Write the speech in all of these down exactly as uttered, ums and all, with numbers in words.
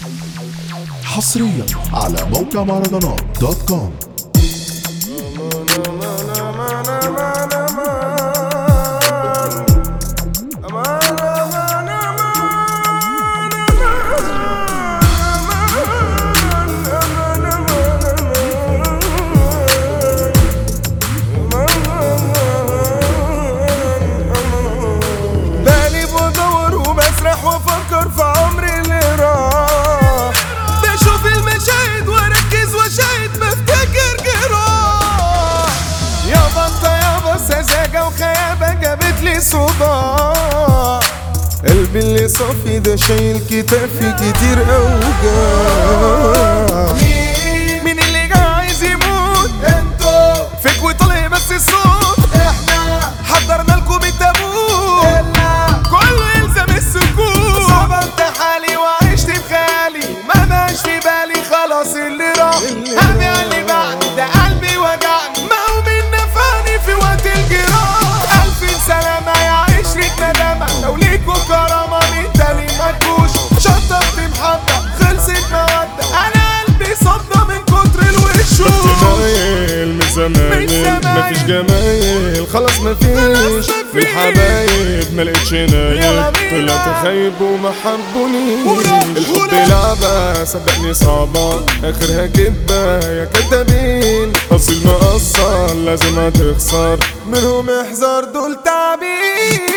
حصريا على موقع مهرجانات دوت كوم. وافكر في عمري اللي راح، بشوف المشاهد واركز واشاهد بفتكر جراح. يابا انت يابا سذاجة وخيابة جابت لي صداع، قلبي اللي صافي ده شايل كتافي كتير اوجاع. مين اللي جاي عايز يموت؟ انتو فيك وطلع بس الصوت، احنا حضرنا لكم التابوت كله يلزم السكوت. صبرت حالي وعشت بخيالي ما بقاش في بالي خلاص اللي راح. قلبي اللي بعد ده قلبي وجعني، ما هو من نفعني في وقت الجراح. ألف سلامة يا عشرة ندامة، لو ليكوا كرامة من تاني ما تجوش. شطبت محبة خلصت مودة، أنا قلبي صدى من كتر الوشوش. من زمان مفيش جمايل خلاص مفيش، من الحبايب ملقتش نايل، طلعت خايب وما حبونيش. الحب لعبة صدقني صعبة اخرها كدبة يا كدابين، اصيل مقصر لازم هتخسر منهم احذر دول تعبين.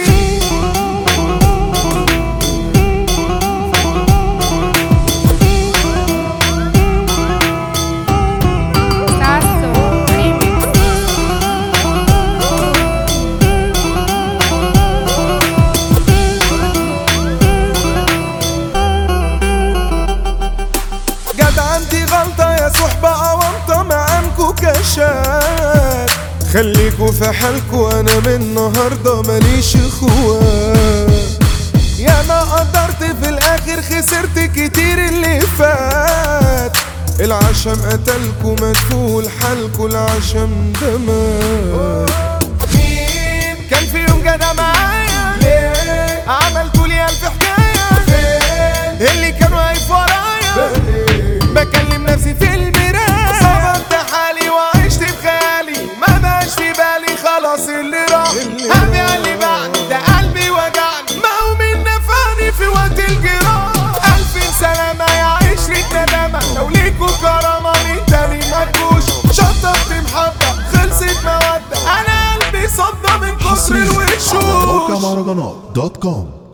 عندي غلطة يا صحبة أونطة معاكوا كشات، خليكوا في حالكوا أنا من النهاردة ماليش اخوات. يا ما قدرت في الآخر خسرت كتير اللي فات، العشم قتلكوا مدفول حالكوا العشم ده مات. مين كان في يوم جدع معايا؟ ليه عملتوا لي ألف حكاية؟ فين اللي كان واقف ورايا؟ بكلم نفسي في المراية. صبرت حالي وعشت بخيالي ما بقاش في بالي خلاص اللي راح. قلبي اللي بعد ده قلبي وجعني، ما هو من نفعني في وقت الجراح. ألف سلامة يا عشرة ندامة، لو ليكوا كرامة من تاني ما تجوش. شطبت محبة خلصت مودة، أنا قلبي صدى من كتر الوشوش. موقع مهرجانات دوت كوم.